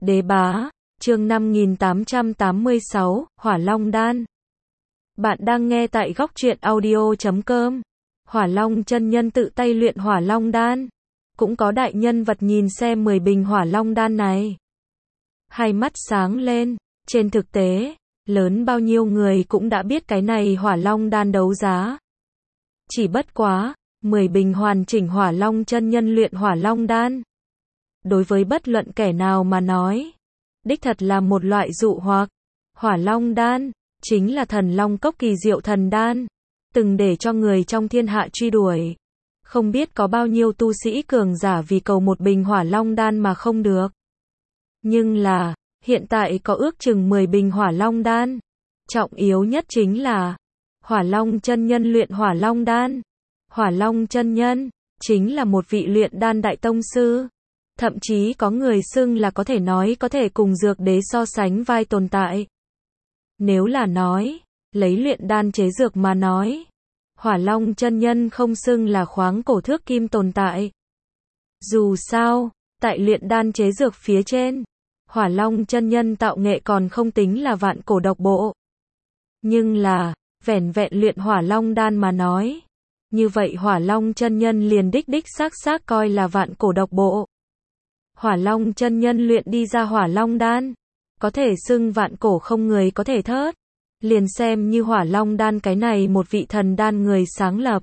Đế bá, chương 5886, Hỏa Long Đan. Bạn đang nghe tại góc truyện audio.com. Hỏa Long chân nhân tự tay luyện Hỏa Long Đan. Cũng có đại nhân vật nhìn xem 10 bình Hỏa Long Đan này. Hai mắt sáng lên, trên thực tế, lớn bao nhiêu người cũng đã biết cái này Hỏa Long Đan đấu giá. Chỉ bất quá, 10 bình hoàn chỉnh Hỏa Long chân nhân luyện Hỏa Long Đan. Đối với bất luận kẻ nào mà nói, đích thật là một loại dụ hoặc. Hỏa Long Đan, chính là thần long cốc kỳ diệu thần đan, từng để cho người trong thiên hạ truy đuổi. Không biết có bao nhiêu tu sĩ cường giả vì cầu một bình Hỏa Long Đan mà không được. Nhưng là, hiện tại có ước chừng 10 bình Hỏa Long Đan. Trọng yếu nhất chính là, Hỏa Long chân nhân luyện Hỏa Long Đan. Hỏa Long chân nhân, chính là một vị luyện đan đại tông sư. Thậm chí có người xưng là có thể nói có thể cùng dược đế so sánh vai tồn tại. Nếu là nói, lấy luyện đan chế dược mà nói, Hỏa Long chân nhân không xưng là khoáng cổ thước kim tồn tại. Dù sao, tại luyện đan chế dược phía trên, Hỏa Long chân nhân tạo nghệ còn không tính là vạn cổ độc bộ. Nhưng là, vẻn vẹn luyện Hỏa Long đan mà nói, như vậy Hỏa Long chân nhân liền đích xác coi là vạn cổ độc bộ. Hỏa Long chân nhân luyện đi ra Hỏa Long đan, có thể xưng vạn cổ không người có thể thớt. Liền xem như Hỏa Long đan cái này một vị thần đan người sáng lập.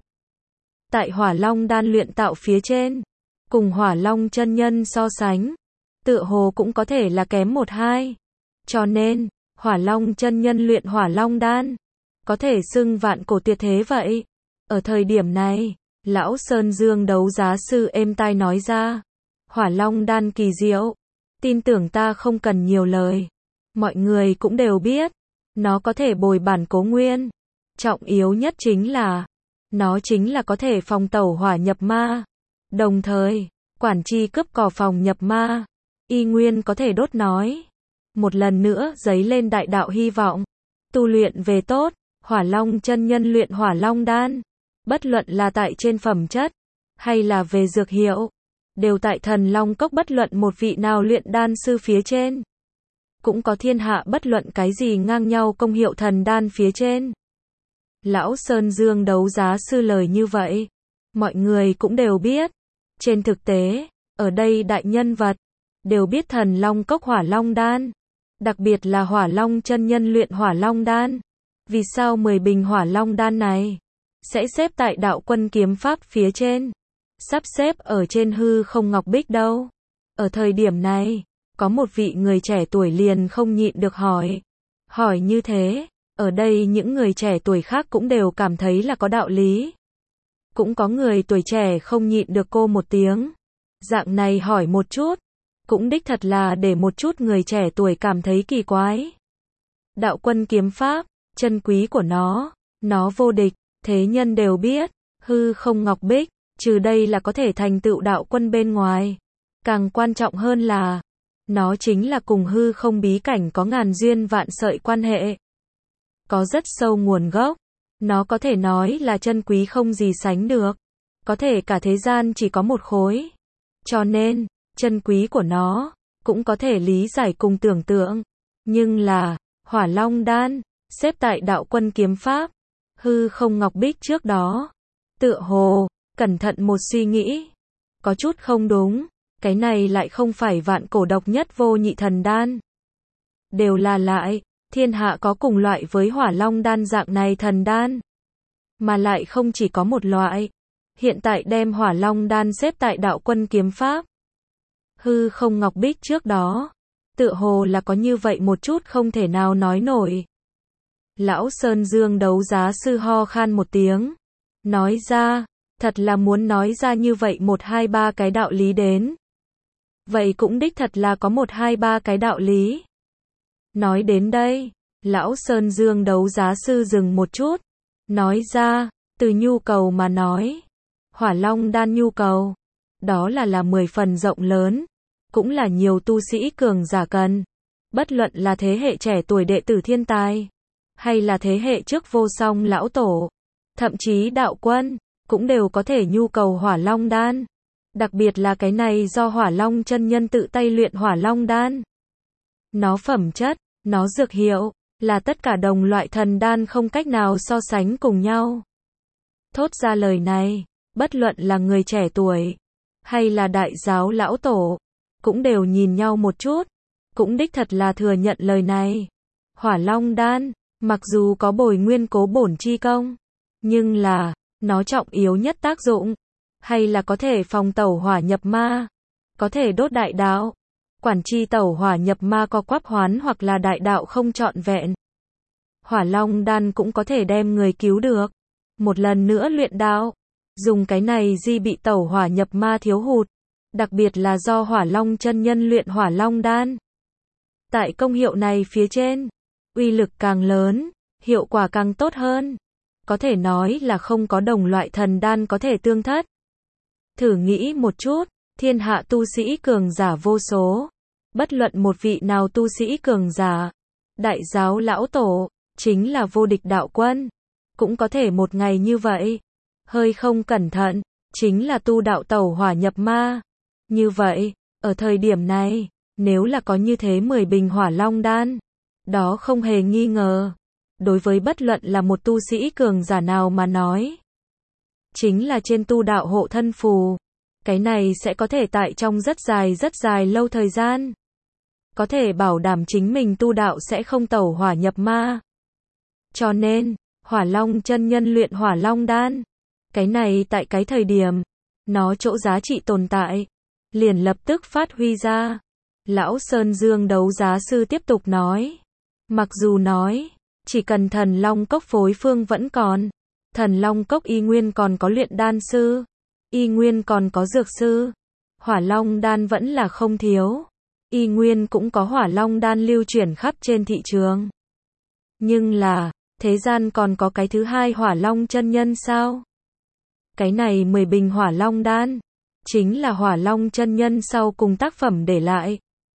Tại Hỏa Long đan luyện tạo phía trên, cùng Hỏa Long chân nhân so sánh, tựa hồ cũng có thể là kém một hai. Cho nên, Hỏa Long chân nhân luyện Hỏa Long đan, có thể xưng vạn cổ tuyệt thế vậy. Ở thời điểm này, lão Sơn Dương đấu giá sư êm tai nói ra, Hỏa Long đan kỳ diệu, tin tưởng ta không cần nhiều lời. Mọi người cũng đều biết, nó có thể bồi bản cố nguyên. Trọng yếu nhất chính là, nó chính là có thể phòng tẩu hỏa nhập ma. Đồng thời, quản chi cướp cỏ phòng nhập ma, y nguyên có thể đốt nói. Một lần nữa dấy lên đại đạo hy vọng. Tu luyện về tốt, Hỏa Long chân nhân luyện Hỏa Long đan. Bất luận là tại trên phẩm chất, hay là về dược hiệu, đều tại thần long cốc bất luận một vị nào luyện đan sư phía trên. Cũng có thiên hạ bất luận cái gì ngang nhau công hiệu thần đan phía trên. Lão Sơn Dương đấu giá sư lời như vậy, mọi người cũng đều biết. Trên thực tế, ở đây đại nhân vật, đều biết thần long cốc Hỏa Long đan. Đặc biệt là Hỏa Long chân nhân luyện Hỏa Long đan. Vì sao 10 bình Hỏa Long đan này, sẽ xếp tại đạo quân kiếm pháp phía trên, sắp xếp ở trên hư không ngọc bích đâu. Ở thời điểm này, có một vị người trẻ tuổi liền không nhịn được hỏi. Hỏi như thế, ở đây những người trẻ tuổi khác cũng đều cảm thấy là có đạo lý. Cũng có người tuổi trẻ không nhịn được cô một tiếng. Dạng này hỏi một chút, cũng đích thật là để một chút người trẻ tuổi cảm thấy kỳ quái. Đạo quân kiếm pháp, chân quý của nó vô địch, thế nhân đều biết, hư không ngọc bích, trừ đây là có thể thành tựu đạo quân bên ngoài. Càng quan trọng hơn là, nó chính là cùng hư không bí cảnh có ngàn duyên vạn sợi quan hệ. Có rất sâu nguồn gốc, nó có thể nói là chân quý không gì sánh được. Có thể cả thế gian chỉ có một khối. Cho nên, chân quý của nó, cũng có thể lý giải cùng tưởng tượng. Nhưng là, Hỏa Long đan, xếp tại đạo quân kiếm pháp, hư không ngọc bích trước đó. Tựa hồ, cẩn thận một suy nghĩ, có chút không đúng. Cái này lại không phải vạn cổ độc nhất vô nhị thần đan. Đều là lại, thiên hạ có cùng loại với Hỏa Long đan dạng này thần đan. Mà lại không chỉ có một loại. Hiện tại đem Hỏa Long đan xếp tại đạo quân kiếm pháp, hư không ngọc bích trước đó. Tựa hồ là có như vậy một chút không thể nào nói nổi. Lão Sơn Dương đấu giá sư ho khan một tiếng. Nói ra, thật là muốn nói ra như vậy 1, 2, 3 cái đạo lý đến. Vậy cũng đích thật là có 1, 2, 3 cái đạo lý. Nói đến đây, lão Sơn Dương đấu giá sư dừng một chút. Nói ra, từ nhu cầu mà nói, Hỏa Long đan nhu cầu, đó là 10 phần rộng lớn, cũng là nhiều tu sĩ cường giả cần. Bất luận là thế hệ trẻ tuổi đệ tử thiên tài, hay là thế hệ trước vô song lão tổ, thậm chí đạo quân, cũng đều có thể nhu cầu Hỏa Long đan. Đặc biệt là cái này do Hỏa Long chân nhân tự tay luyện Hỏa Long đan. nó phẩm chất, nó dược hiệu, là tất cả đồng loại thần đan không cách nào so sánh cùng nhau. Thốt ra lời này, bất luận là người trẻ tuổi, hay là đại giáo lão tổ, cũng đều nhìn nhau một chút, cũng đích thật là thừa nhận lời này. Hỏa Long đan, mặc dù có bồi nguyên cố bổn chi công, nhưng là, nó trọng yếu nhất tác dụng, hay là có thể phòng tẩu hỏa nhập ma, có thể đốt đại đạo, quản chi tẩu hỏa nhập ma co quắp hoán hoặc là đại đạo không trọn vẹn. Hỏa Long đan cũng có thể đem người cứu được. Một lần nữa luyện đạo, dùng cái này di bị tẩu hỏa nhập ma thiếu hụt, đặc biệt là do Hỏa Long chân nhân luyện Hỏa Long đan. Tại công hiệu này phía trên, uy lực càng lớn, hiệu quả càng tốt hơn. Có thể nói là không có đồng loại thần đan có thể tương thất. Thử nghĩ một chút, thiên hạ tu sĩ cường giả vô số, bất luận một vị nào tu sĩ cường giả, đại giáo lão tổ, chính là vô địch đạo quân, cũng có thể một ngày như vậy, hơi không cẩn thận, chính là tu đạo tẩu hỏa nhập ma. Như vậy, ở thời điểm này, nếu là có như thế 10 bình Hỏa Long đan, đó không hề nghi ngờ, đối với bất luận là một tu sĩ cường giả nào mà nói, chính là trên tu đạo hộ thân phù, cái này sẽ có thể tại trong rất dài lâu thời gian, có thể bảo đảm chính mình tu đạo sẽ không tẩu hỏa nhập ma. Cho nên, Hỏa Long chân nhân luyện Hỏa Long đan, cái này tại cái thời điểm, nó chỗ giá trị tồn tại, liền lập tức phát huy ra. Lão Sơn Dương đấu giá sư tiếp tục nói, mặc dù nói, chỉ cần Thần Long Cốc phối phương vẫn còn, Thần Long Cốc y nguyên còn có luyện đan sư, y nguyên còn có dược sư, Hỏa Long đan vẫn là không thiếu, y nguyên cũng có Hỏa Long đan lưu chuyển khắp trên thị trường. Nhưng là, thế gian còn có cái thứ hai Hỏa Long chân nhân sao? Cái này 10 bình Hỏa Long đan, chính là Hỏa Long chân nhân sau cùng tác phẩm để lại.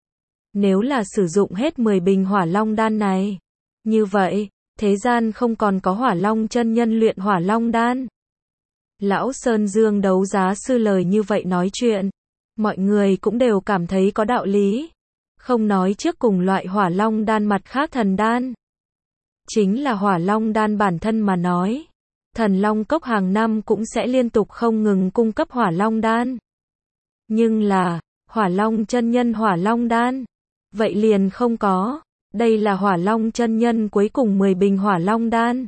Nếu là sử dụng hết 10 bình Hỏa Long đan này, như vậy, thế gian không còn có Hỏa Long chân nhân luyện Hỏa Long đan. Lão Sơn Dương đấu giá sư lời như vậy nói chuyện, mọi người cũng đều cảm thấy có đạo lý. Không nói trước cùng loại Hỏa Long đan mặt khác thần đan. Chính là Hỏa Long đan bản thân mà nói, Thần Long Cốc hàng năm cũng sẽ liên tục không ngừng cung cấp Hỏa Long đan. Nhưng là, Hỏa Long chân nhân Hỏa Long đan, vậy liền không có. Đây là Hỏa Long chân nhân cuối cùng 10 bình Hỏa Long đan.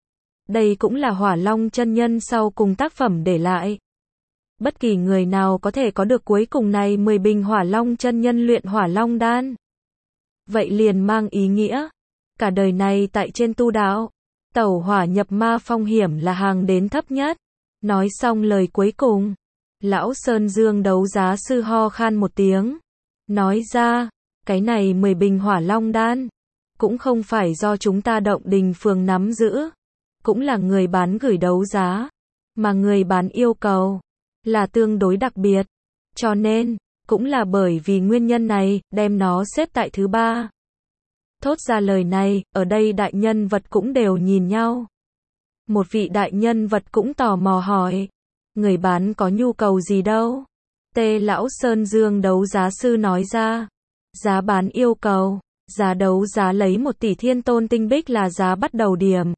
Đây cũng là Hỏa Long chân nhân sau cùng tác phẩm để lại. Bất kỳ người nào có thể có được cuối cùng này 10 bình Hỏa Long chân nhân luyện Hỏa Long đan, vậy liền mang ý nghĩa, cả đời này tại trên tu đạo, tẩu hỏa nhập ma phong hiểm là hàng đến thấp nhất. Nói xong lời cuối cùng, Lão Sơn Dương đấu giá sư ho khan một tiếng, nói ra, cái này 10 bình Hỏa Long đan, cũng không phải do chúng ta Động Đình phường nắm giữ, cũng là người bán gửi đấu giá, mà người bán yêu cầu là tương đối đặc biệt, cho nên, cũng là bởi vì nguyên nhân này, đem nó xếp tại thứ 3. Thốt ra lời này, ở đây đại nhân vật cũng đều nhìn nhau. Một vị đại nhân vật cũng tò mò hỏi, người bán có nhu cầu gì đâu? Tê Lão Sơn Dương đấu giá sư nói ra, giá bán yêu cầu, giá đấu giá lấy 1 tỷ thiên tôn tinh bích là giá bắt đầu điểm.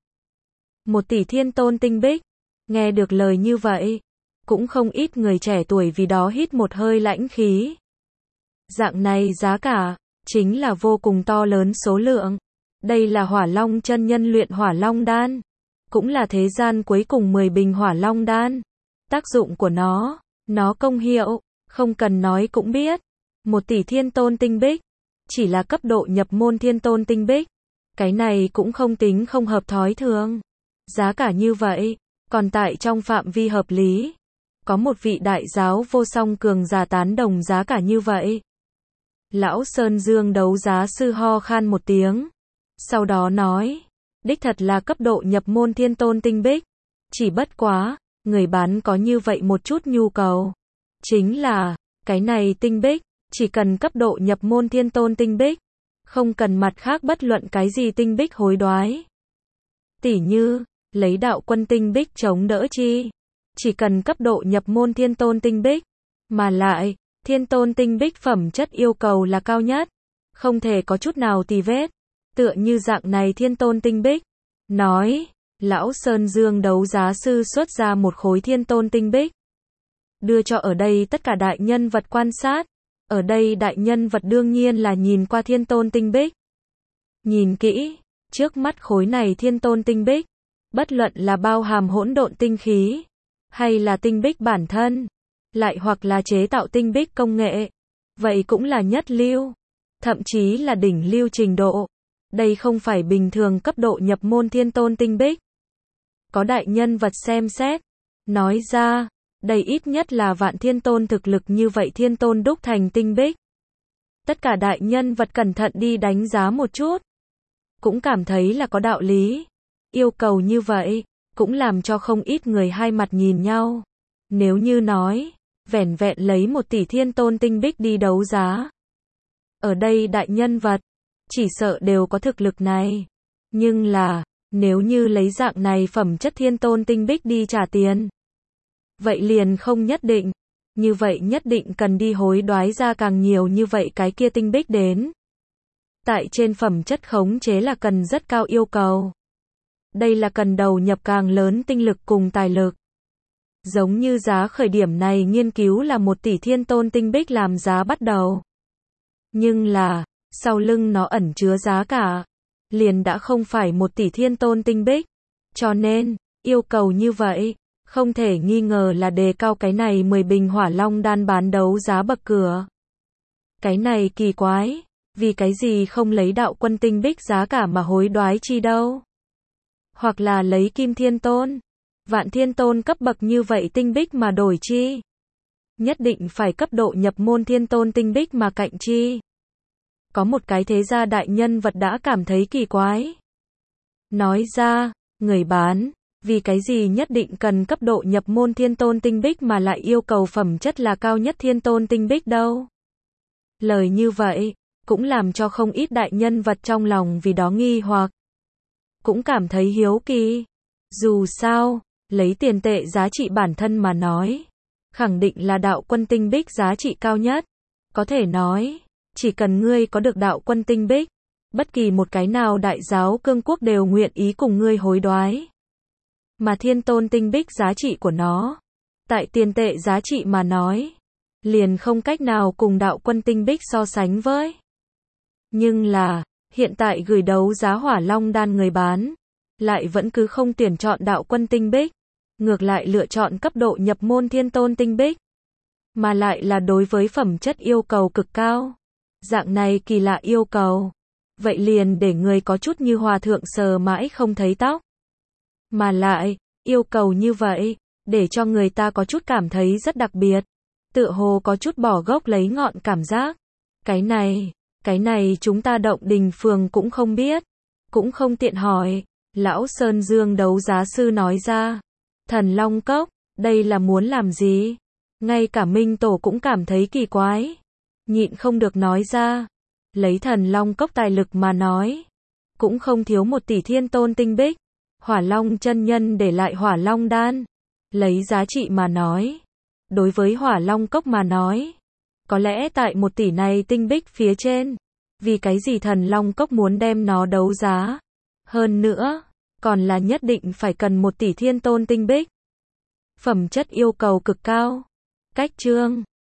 1 tỷ thiên tôn tinh bích, nghe được lời như vậy, cũng không ít người trẻ tuổi vì đó hít một hơi lãnh khí. Dạng này giá cả, chính là vô cùng to lớn số lượng. Đây là Hỏa Long chân nhân luyện Hỏa Long đan, cũng là thế gian cuối cùng 10 bình Hỏa Long đan. Tác dụng của nó công hiệu, không cần nói cũng biết. 1 tỷ thiên tôn tinh bích, chỉ là cấp độ nhập môn thiên tôn tinh bích. Cái này cũng không tính không hợp thói thường. Giá cả như vậy, còn tại trong phạm vi hợp lý. Có một vị đại giáo vô song cường giả tán đồng giá cả như vậy. Lão Sơn Dương đấu giá sư ho khan một tiếng. Sau đó nói, đích thật là cấp độ nhập môn thiên tôn tinh bích. Chỉ bất quá, người bán có như vậy một chút nhu cầu. Chính là, cái này tinh bích, chỉ cần cấp độ nhập môn thiên tôn tinh bích. Không cần mặt khác bất luận cái gì tinh bích hối đoái. Tỉ như, lấy đạo quân tinh bích chống đỡ chi. Chỉ cần cấp độ nhập môn thiên tôn tinh bích. Mà lại, thiên tôn tinh bích phẩm chất yêu cầu là cao nhất. không thể có chút nào tì vết. Tựa như dạng này thiên tôn tinh bích. Nói, lão Sơn Dương đấu giá sư xuất ra một khối thiên tôn tinh bích. Đưa cho ở đây tất cả đại nhân vật quan sát. Ở đây đại nhân vật đương nhiên là nhìn qua thiên tôn tinh bích. Nhìn kỹ, trước mắt khối này thiên tôn tinh bích, bất luận là bao hàm hỗn độn tinh khí, hay là tinh bích bản thân, lại hoặc là chế tạo tinh bích công nghệ, vậy cũng là nhất lưu, thậm chí là đỉnh lưu trình độ. Đây không phải bình thường cấp độ nhập môn thiên tôn tinh bích. Có đại nhân vật xem xét, nói ra, đây ít nhất là vạn thiên tôn thực lực như vậy thiên tôn đúc thành tinh bích. Tất cả đại nhân vật cẩn thận đi đánh giá một chút, cũng cảm thấy là có đạo lý. Yêu cầu như vậy, cũng làm cho không ít người hai mặt nhìn nhau. Nếu như nói, vẻn vẹn lấy 1 tỷ thiên tôn tinh bích đi đấu giá. Ở đây đại nhân vật, chỉ sợ đều có thực lực này. Nhưng là, nếu như lấy dạng này phẩm chất thiên tôn tinh bích đi trả tiền, vậy liền không nhất định. Như vậy nhất định cần đi hối đoái ra càng nhiều như vậy cái kia tinh bích đến. Tại trên phẩm chất khống chế là cần rất cao yêu cầu. Đây là cần đầu nhập càng lớn tinh lực cùng tài lực. Giống như giá khởi điểm này nghiên cứu là 1 tỷ thiên tôn tinh bích làm giá bắt đầu. Nhưng là, sau lưng nó ẩn chứa giá cả, liền đã không phải 1 tỷ thiên tôn tinh bích. Cho nên, yêu cầu như vậy, không thể nghi ngờ là đề cao cái này 10 bình hỏa long đan bán đấu giá bậc cửa. Cái này kỳ quái, vì cái gì không lấy đạo quân tinh bích giá cả mà hối đoái chi đâu? Hoặc là lấy kim thiên tôn, vạn thiên tôn cấp bậc như vậy tinh bích mà đổi chi? Nhất định phải cấp độ nhập môn thiên tôn tinh bích mà cạnh chi? Có một cái thế gia đại nhân vật đã cảm thấy kỳ quái. Nói ra, người bán, vì cái gì nhất định cần cấp độ nhập môn thiên tôn tinh bích mà lại yêu cầu phẩm chất là cao nhất thiên tôn tinh bích đâu? Lời như vậy, cũng làm cho không ít đại nhân vật trong lòng vì đó nghi hoặc. Cũng cảm thấy hiếu kỳ. Dù sao, lấy tiền tệ giá trị bản thân mà nói, khẳng định là đạo quân tinh bích giá trị cao nhất. Có thể nói, chỉ cần ngươi có được đạo quân tinh bích, bất kỳ một cái nào đại giáo cương quốc đều nguyện ý cùng ngươi hối đoái. Mà thiên tôn tinh bích giá trị của nó, tại tiền tệ giá trị mà nói, liền không cách nào cùng đạo quân tinh bích so sánh với. Nhưng là, hiện tại gửi đấu giá hỏa long đan người bán, lại vẫn cứ không tuyển chọn đạo quân tinh bích, ngược lại lựa chọn cấp độ nhập môn thiên tôn tinh bích, mà lại là đối với phẩm chất yêu cầu cực cao. Dạng này kỳ lạ yêu cầu, vậy liền để người có chút như hòa thượng sờ mãi không thấy tóc. Mà lại, yêu cầu như vậy, để cho người ta có chút cảm thấy rất đặc biệt, tựa hồ có chút bỏ gốc lấy ngọn cảm giác. Cái này chúng ta Động Đình Phường cũng không biết, cũng không tiện hỏi. Lão Sơn Dương đấu giá sư nói ra, Thần Long Cốc, đây là muốn làm gì? Ngay cả Minh Tổ cũng cảm thấy kỳ quái, nhịn không được nói ra, lấy Thần Long Cốc tài lực mà nói, cũng không thiếu 1 tỷ thiên tôn tinh bích. Hỏa Long chân nhân để lại Hỏa Long đan, lấy giá trị mà nói, đối với Hỏa Long Cốc mà nói, có lẽ tại 1 tỷ này tinh bích phía trên, vì cái gì Thần Long Cốc muốn đem nó đấu giá? Hơn nữa, còn là nhất định phải cần 1 tỷ thiên tôn tinh bích. Phẩm chất yêu cầu cực cao. Cách chương